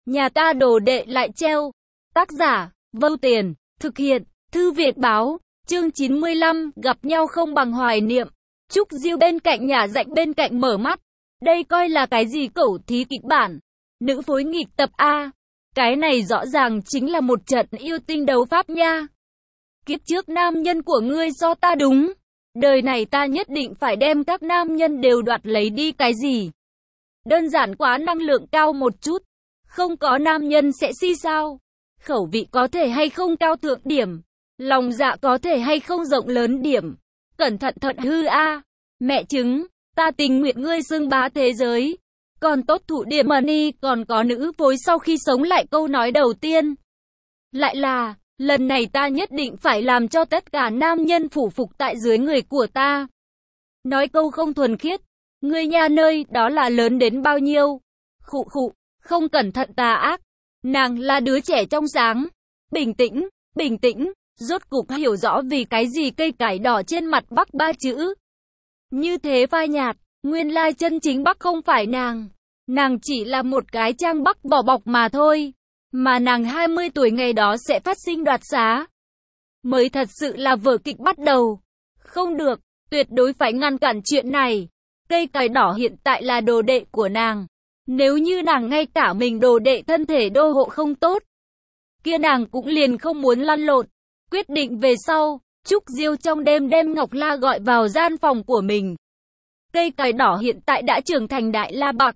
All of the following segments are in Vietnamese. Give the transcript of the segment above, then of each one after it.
Nhà ta đồ đệ lại treo. Tác giả, Vâu Tiền, thực hiện, Thư Việt Báo, chương 95, gặp nhau không bằng hoài niệm. Trúc Diêu bên cạnh nhà rạnh bên cạnh mở mắt. Đây coi là cái gì cẩu thí kịch bản? Nữ phối nghịch tập A. Cái này rõ ràng chính là một trận yêu tinh đấu pháp nha. Kiếp trước nam nhân của ngươi do ta đúng. Đời này ta nhất định phải đem các nam nhân đều đoạt lấy đi cái gì? Đơn giản quá, năng lượng cao một chút. Không có nam nhân sẽ si sao? Khẩu vị có thể hay không cao thượng điểm? Lòng dạ có thể hay không rộng lớn điểm? Cẩn thận thận hư a. Mẹ chứng, ta tình nguyện ngươi xưng bá thế giới. Còn tốt thủ điểm money, còn có nữ phối sau khi sống lại câu nói đầu tiên. Lại là, lần này ta nhất định phải làm cho tất cả nam nhân phủ phục tại dưới người của ta. Nói câu không thuần khiết, ngươi nha nơi đó là lớn đến bao nhiêu? Khụ khụ, không cẩn thận tà ác. Nàng là đứa trẻ trong sáng. Bình tĩnh, bình tĩnh, rốt cục hiểu rõ vì cái gì cây cải đỏ trên mặt Bắc ba chữ. Như thế phai nhạt, nguyên lai chân chính Bắc không phải nàng. Nàng chỉ là một cái trang Bắc vỏ bọc mà thôi. Mà nàng 20 tuổi ngày đó sẽ phát sinh đoạt xá. Mới thật sự là vở kịch bắt đầu. Không được, tuyệt đối phải ngăn cản chuyện này. Cây cải đỏ hiện tại là đồ đệ của nàng. Nếu như nàng ngay cả mình đồ đệ thân thể đô hộ không tốt, kia nàng cũng liền không muốn lăn lộn. Quyết định về sau, Trúc Diêu trong đêm đem Ngọc La gọi vào gian phòng của mình. Cây cải đỏ hiện tại đã trưởng thành đại la bạc.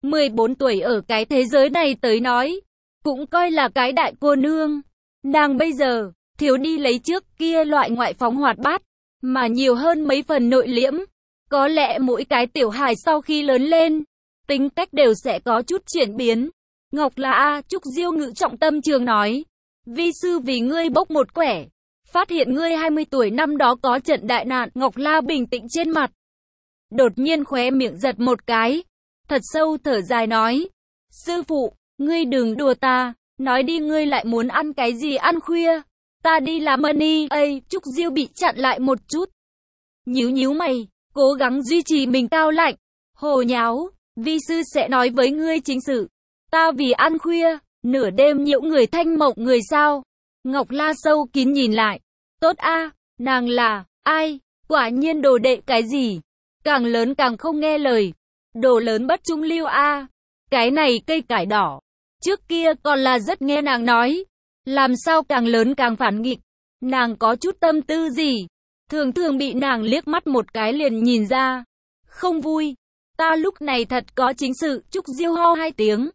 14 tuổi ở cái thế giới này tới nói, cũng coi là cái đại cô nương. Nàng bây giờ, thiếu đi lấy trước kia loại ngoại phóng hoạt bát, mà nhiều hơn mấy phần nội liễm. Có lẽ mỗi cái tiểu hài sau khi lớn lên, tính cách đều sẽ có chút chuyển biến. Ngọc La a, Trúc Diêu ngữ trọng tâm trường nói. Vi sư vì ngươi bốc một quẻ. Phát hiện ngươi 20 tuổi năm đó có trận đại nạn. Ngọc La bình tĩnh trên mặt. Đột nhiên khóe miệng giật một cái. Thật sâu thở dài nói. Sư phụ, ngươi đừng đùa ta. Nói đi, ngươi lại muốn ăn cái gì ăn khuya? Ta đi làm money. Ây, Trúc Diêu bị chặn lại một chút. Nhíu nhíu mày, cố gắng duy trì mình cao lạnh. Hồ nháo, vi sư sẽ nói với ngươi chính sự. Ta vì ăn khuya, nửa đêm nhiễu người thanh mộng người sao? Ngọc La sâu kín nhìn lại. Tốt a, nàng là, ai? Quả nhiên đồ đệ cái gì? Càng lớn càng không nghe lời. Đồ lớn bất trung lưu a. Cái này cây cải đỏ. Trước kia còn là rất nghe nàng nói. Làm sao càng lớn càng phản nghịch? Nàng có chút tâm tư gì? Thường thường bị nàng liếc mắt một cái liền nhìn ra. Không vui. Ta lúc này thật có chính sự. Trúc Diêu ho hai tiếng.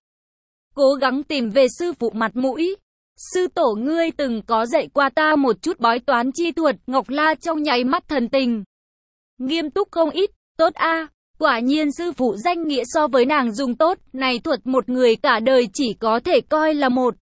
Cố gắng tìm về sư phụ mặt mũi. Sư tổ ngươi từng có dạy qua ta một chút bói toán chi thuật. Ngọc La trong nháy mắt thần tình. Nghiêm túc không ít. Tốt a. Quả nhiên sư phụ danh nghĩa so với nàng dùng tốt. Này thuật một người cả đời chỉ có thể coi là một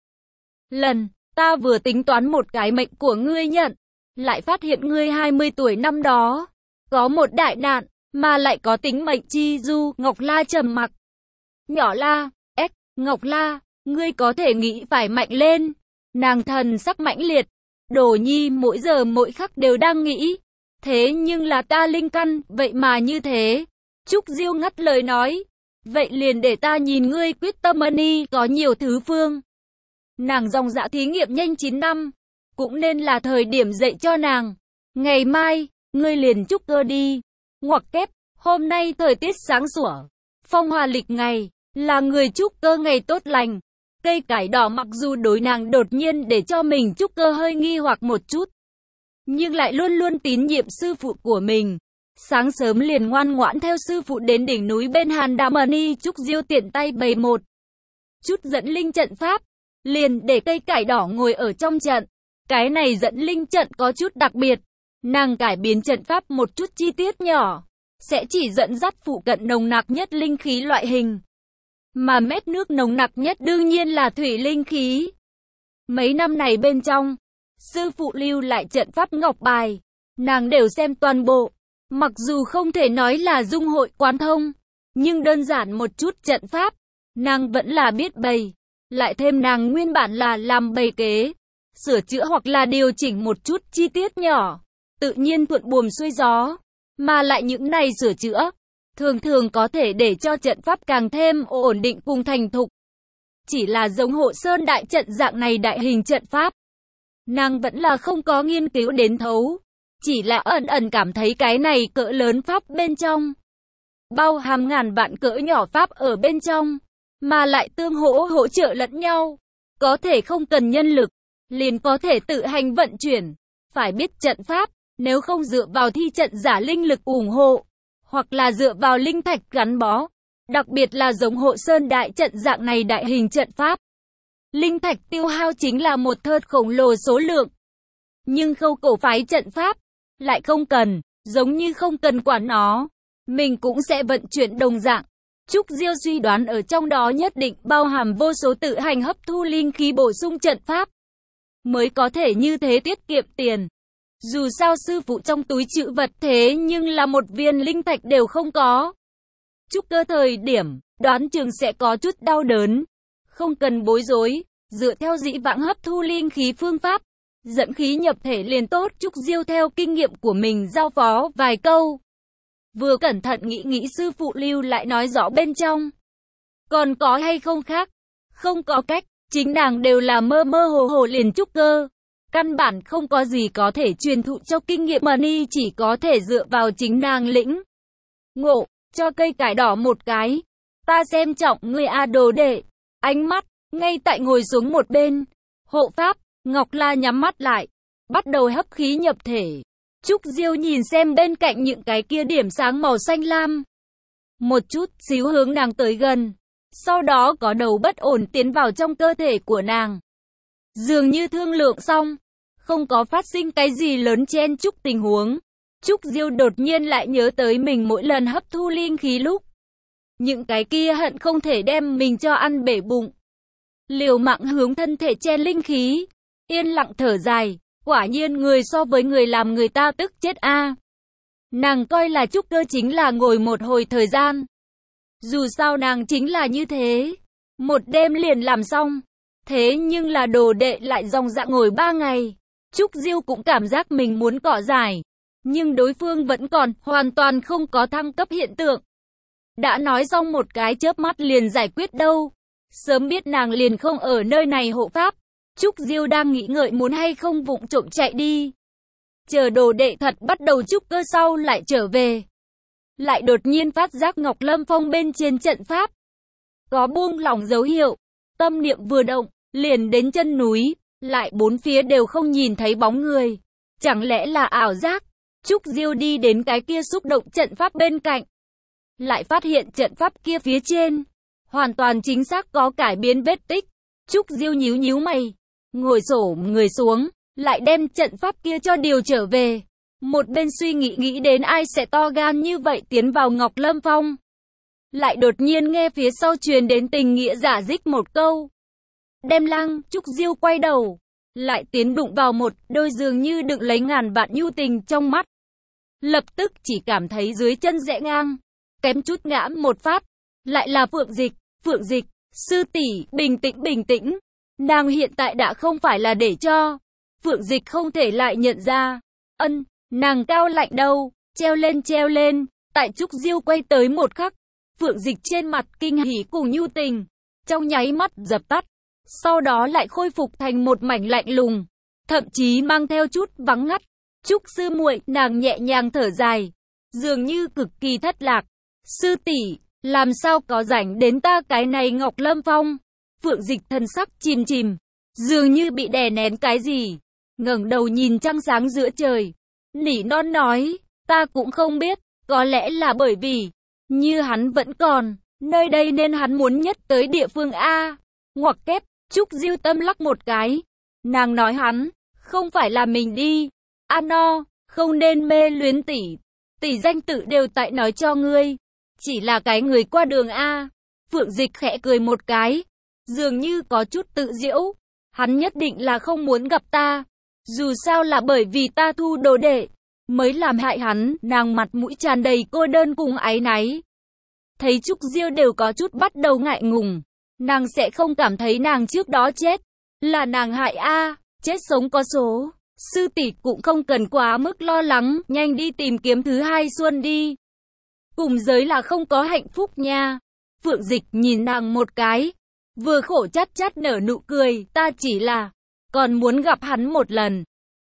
lần. Ta vừa tính toán một cái mệnh của ngươi nhận. Lại phát hiện ngươi 20 tuổi năm đó có một đại nạn, mà lại có tính mệnh chi du. Ngọc La trầm mặc. Nhỏ La, Ngọc La, ngươi có thể nghĩ phải mạnh lên. Nàng thần sắc mãnh liệt. Đồ nhi mỗi giờ mỗi khắc đều đang nghĩ. Thế nhưng là ta linh căn, vậy mà như thế. Trúc Diêu ngắt lời nói. Vậy liền để ta nhìn ngươi quyết tâm money có nhiều thứ phương. Nàng dòng dã thí nghiệm nhanh 9 năm. Cũng nên là thời điểm dạy cho nàng. Ngày mai, ngươi liền trúc cơ đi. Ngoặc kép, hôm nay thời tiết sáng sủa. Phong hòa lịch ngày. Là người trúc cơ ngày tốt lành. Cây cải đỏ mặc dù đối nàng đột nhiên để cho mình trúc cơ hơi nghi hoặc một chút, nhưng lại luôn luôn tín nhiệm sư phụ của mình. Sáng sớm liền ngoan ngoãn theo sư phụ đến đỉnh núi bên Hàn Đà Mani. Trúc Diêu tiện tay bày một chút dẫn linh trận pháp, liền để cây cải đỏ ngồi ở trong trận. Cái này dẫn linh trận có chút đặc biệt. Nàng cải biến trận pháp một chút chi tiết nhỏ, sẽ chỉ dẫn dắt phụ cận nồng nặc nhất linh khí loại hình. Mà mét nước nồng nặc nhất đương nhiên là thủy linh khí. Mấy năm này bên trong, sư phụ lưu lại trận pháp ngọc bài, nàng đều xem toàn bộ. Mặc dù không thể nói là dung hội quán thông, nhưng đơn giản một chút trận pháp, nàng vẫn là biết bày. Lại thêm nàng nguyên bản là làm bày kế, sửa chữa hoặc là điều chỉnh một chút chi tiết nhỏ, tự nhiên thuận buồm xuôi gió. Mà lại những này sửa chữa thường thường có thể để cho trận pháp càng thêm ổn định cùng thành thục. chỉ là giống Hộ Sơn đại trận dạng này đại hình trận pháp. Nàng vẫn là không có nghiên cứu đến thấu, chỉ là ẩn ẩn cảm thấy cái này cỡ lớn pháp bên trong, bao hàm ngàn vạn cỡ nhỏ pháp ở bên trong, mà lại tương hỗ trợ lẫn nhau, có thể không cần nhân lực, liền có thể tự hành vận chuyển. Phải biết trận pháp, nếu không dựa vào thi trận giả linh lực ủng hộ, hoặc là dựa vào linh thạch gắn bó, đặc biệt là giống Hộ Sơn đại trận dạng này đại hình trận pháp, linh thạch tiêu hao chính là một thớt khổng lồ số lượng. Nhưng Khâu Cổ phái trận pháp lại không cần, giống như không cần quản nó, mình cũng sẽ vận chuyển đồng dạng. Trúc Diêu suy đoán ở trong đó nhất định bao hàm vô số tự hành hấp thu linh khí bổ sung trận pháp, mới có thể như thế tiết kiệm tiền. Dù sao sư phụ trong túi trữ vật thế nhưng là một viên linh thạch đều không có. Trúc Cơ thời điểm, đoán chừng sẽ có chút đau đớn. Không cần bối rối, dựa theo dĩ vãng hấp thu linh khí phương pháp, dẫn khí nhập thể liền tốt. Trúc Diêu theo kinh nghiệm của mình giao phó vài câu. Vừa cẩn thận nghĩ sư phụ lưu lại nói rõ bên trong. Còn có hay không khác? Không có cách, chính nàng đều là mơ hồ liền trúc cơ. Căn bản không có gì có thể truyền thụ cho kinh nghiệm mà ni chỉ có thể dựa vào chính nàng lĩnh. Ngộ, cho cây cải đỏ một cái. Ta xem trọng ngươi a đồ đệ. Ánh mắt, ngay tại ngồi xuống một bên. Hộ pháp, Ngọc La nhắm mắt lại. Bắt đầu hấp khí nhập thể. Trúc Diêu nhìn xem bên cạnh những cái kia điểm sáng màu xanh lam. Một chút xíu hướng nàng tới gần. Sau đó có đầu bất ổn tiến vào trong cơ thể của nàng. Dường như thương lượng xong, không có phát sinh cái gì lớn chen chúc tình huống. Trúc Diêu đột nhiên lại nhớ tới mình mỗi lần hấp thu linh khí lúc. Những cái kia hận không thể đem mình cho ăn bể bụng. Liều mạng hướng thân thể chen linh khí. Yên lặng thở dài. Quả nhiên người so với người làm người ta tức chết a. Nàng coi là trúc cơ chính là ngồi một hồi thời gian. Dù sao nàng chính là như thế. Một đêm liền làm xong. Thế nhưng là đồ đệ lại dòng dã ngồi 3 ngày. Trúc Diêu cũng cảm giác mình muốn cọ giải. Nhưng đối phương vẫn còn hoàn toàn không có thăng cấp hiện tượng. Đã nói xong một cái chớp mắt liền giải quyết đâu. Sớm biết nàng liền không ở nơi này hộ pháp. Trúc Diêu đang nghĩ ngợi muốn hay không vụng trộm chạy đi. Chờ đồ đệ thật bắt đầu trúc cơ sau lại trở về. Lại đột nhiên phát giác Ngọc Lâm Phong bên trên trận pháp. Có buông lỏng dấu hiệu. Tâm niệm vừa động, liền đến chân núi. Lại bốn phía đều không nhìn thấy bóng người. Chẳng lẽ là ảo giác? Trúc Diêu đi đến cái kia xúc động trận pháp bên cạnh. Lại phát hiện trận pháp kia phía trên. Hoàn toàn chính xác có cải biến vết tích. Trúc Diêu nhíu mày. Ngồi xổm người xuống, lại đem trận pháp kia cho điều trở về. Một bên suy nghĩ đến ai sẽ to gan như vậy tiến vào Ngọc Lâm Phong. Lại đột nhiên nghe phía sau truyền đến tình nghĩa giả dích một câu. Đem Lang, Trúc Diêu quay đầu. Lại tiến đụng vào một đôi dường như đựng lấy ngàn vạn nhu tình trong mắt. Lập tức chỉ cảm thấy dưới chân rẽ ngang. Kém chút ngã một phát. Lại là Phượng Dịch, sư tỷ, bình tĩnh. Nàng hiện tại đã không phải là để cho Phượng Dịch không thể lại nhận ra. Nàng cao lạnh đâu, treo lên. Tại Trúc Diêu quay tới một khắc, Phượng Dịch trên mặt kinh hỉ cùng nhu tình, trong nháy mắt dập tắt. Sau đó lại khôi phục thành một mảnh lạnh lùng, thậm chí mang theo chút vắng ngắt. Trúc sư muội, nàng nhẹ nhàng thở dài, dường như cực kỳ thất lạc. Sư tỷ, làm sao có rảnh đến ta cái này Ngọc Lâm Phong? Phượng Dịch thần sắc chìm, dường như bị đè nén cái gì, ngẩng đầu nhìn trăng sáng giữa trời, nỉ non nói, ta cũng không biết, có lẽ là bởi vì như hắn vẫn còn nơi đây nên hắn muốn nhất tới địa phương a. Ngoặc kép. Trúc Diêu tâm lắc một cái, nàng nói hắn không phải là mình đi. No, không nên mê luyến tỷ danh tự đều tại nói cho ngươi, chỉ là cái người qua đường a. Phượng Dịch khẽ cười một cái, dường như có chút tự giễu. Hắn nhất định là không muốn gặp ta. Dù sao là bởi vì ta thu đồ đệ mới làm hại hắn. Nàng mặt mũi tràn đầy cô đơn cùng áy náy. Thấy Trúc Diêu đều có chút bắt đầu ngại ngùng. Nàng sẽ không cảm thấy nàng trước đó chết là nàng hại a. Chết sống có số. Sư tỷ cũng không cần quá mức lo lắng. Nhanh đi tìm kiếm thứ hai xuân đi. Cùng giới là không có hạnh phúc nha. Phượng Dịch nhìn nàng một cái, vừa khổ chát chát nở nụ cười, ta chỉ là còn muốn gặp hắn một lần.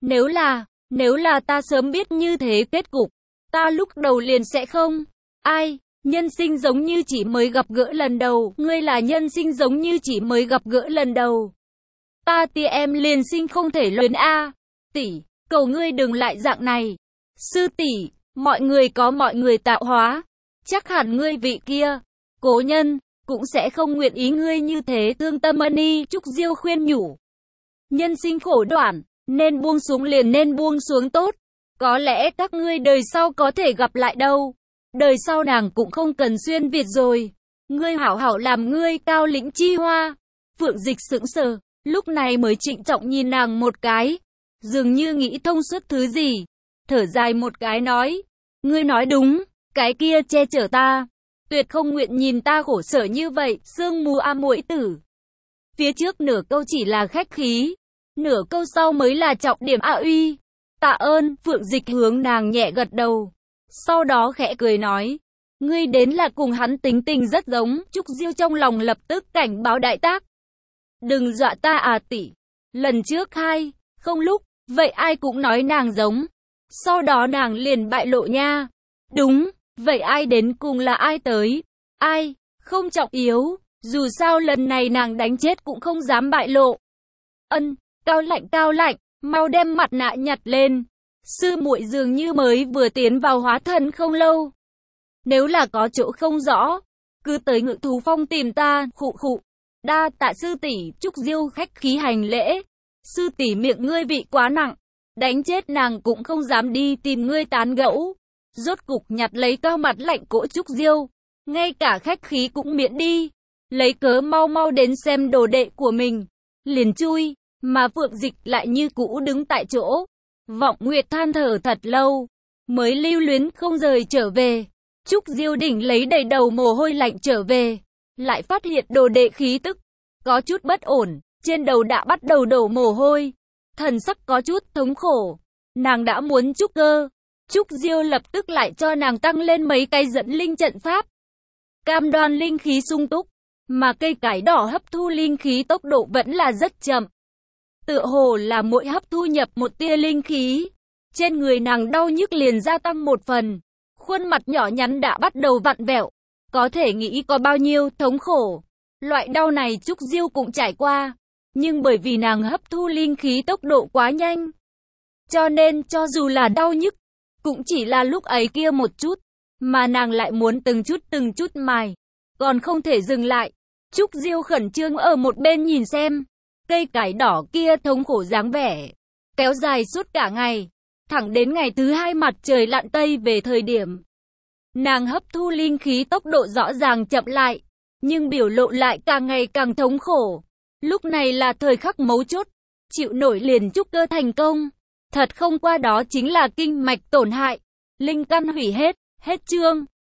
Nếu là ta sớm biết như thế kết cục, ta lúc đầu liền sẽ không. Ai, nhân sinh giống như chỉ mới gặp gỡ lần đầu, ngươi là nhân sinh giống như chỉ mới gặp gỡ lần đầu. Ta tia em liền sinh không thể luyến a. Tỷ, cầu ngươi đừng lại dạng này. Sư tỷ, mọi người có mọi người tạo hóa. Chắc hẳn ngươi vị kia, cố nhân, cũng sẽ không nguyện ý ngươi như thế thương tâm ân. Trúc Diêu khuyên nhủ. Nhân sinh khổ đoạn, nên buông xuống liền nên buông xuống tốt. Có lẽ các ngươi đời sau có thể gặp lại đâu. Đời sau nàng cũng không cần xuyên Việt rồi. Ngươi hảo hảo làm ngươi cao lĩnh chi hoa. Phượng Dịch sững sờ, lúc này mới trịnh trọng nhìn nàng một cái. Dường như nghĩ thông suốt thứ gì. Thở dài một cái nói. Ngươi nói đúng, cái kia che chở ta. Tuyệt không nguyện nhìn ta khổ sở như vậy, sương mù a muội tử. Phía trước nửa câu chỉ là khách khí. Nửa câu sau mới là trọng điểm a uy. Tạ ơn, Phượng Dịch hướng nàng nhẹ gật đầu. Sau đó khẽ cười nói. Ngươi đến là cùng hắn tính tình rất giống. Trúc Diêu trong lòng lập tức cảnh báo đại tác. Đừng dọa ta à tỷ. Lần trước không lúc, vậy ai cũng nói nàng giống. Sau đó nàng liền bại lộ nha. Đúng, vậy ai đến cùng là ai tới? Ai, không trọng yếu. Dù sao lần này nàng đánh chết cũng không dám bại lộ. Cao lạnh, mau đem mặt nạ nhặt lên. Sư muội dường như mới vừa tiến vào hóa thần không lâu. Nếu là có chỗ không rõ, cứ tới Ngự Thú Phong tìm ta, khụ. Đa tạ sư tỷ. Trúc Diêu khách khí hành lễ. Sư tỷ miệng ngươi vị quá nặng, đánh chết nàng cũng không dám đi tìm ngươi tán gẫu. Rốt cục nhặt lấy cao mặt lạnh cỗ Trúc Diêu, ngay cả khách khí cũng miễn đi. Lấy cớ mau đến xem đồ đệ của mình, liền chui, mà Phượng Dịch lại như cũ đứng tại chỗ. Vọng Nguyệt than thở thật lâu, mới lưu luyến không rời trở về. Trúc Diêu đỉnh lấy đầy đầu mồ hôi lạnh trở về, lại phát hiện đồ đệ khí tức có chút bất ổn, trên đầu đã bắt đầu đổ mồ hôi, thần sắc có chút thống khổ. Nàng đã muốn trúc cơ, Trúc Diêu lập tức lại cho nàng tăng lên mấy cái dẫn linh trận pháp, cam đoan linh khí sung túc, mà cây cải đỏ hấp thu linh khí tốc độ vẫn là rất chậm. Tựa hồ là mỗi hấp thu nhập một tia linh khí, trên người nàng đau nhức liền gia tăng một phần, khuôn mặt nhỏ nhắn đã bắt đầu vặn vẹo, có thể nghĩ có bao nhiêu thống khổ. Loại đau này Trúc Diêu cũng trải qua, nhưng bởi vì nàng hấp thu linh khí tốc độ quá nhanh, cho nên cho dù là đau nhức, cũng chỉ là lúc ấy kia một chút, mà nàng lại muốn từng chút mài, còn không thể dừng lại. Trúc Diêu khẩn trương ở một bên nhìn xem, cây cải đỏ kia thống khổ dáng vẻ, kéo dài suốt cả ngày, thẳng đến ngày thứ hai mặt trời lặn tây về thời điểm. Nàng hấp thu linh khí tốc độ rõ ràng chậm lại, nhưng biểu lộ lại càng ngày càng thống khổ. Lúc này là thời khắc mấu chốt, chịu nổi liền trúc cơ thành công. Thật không qua đó chính là kinh mạch tổn hại, linh căn hủy hết chương.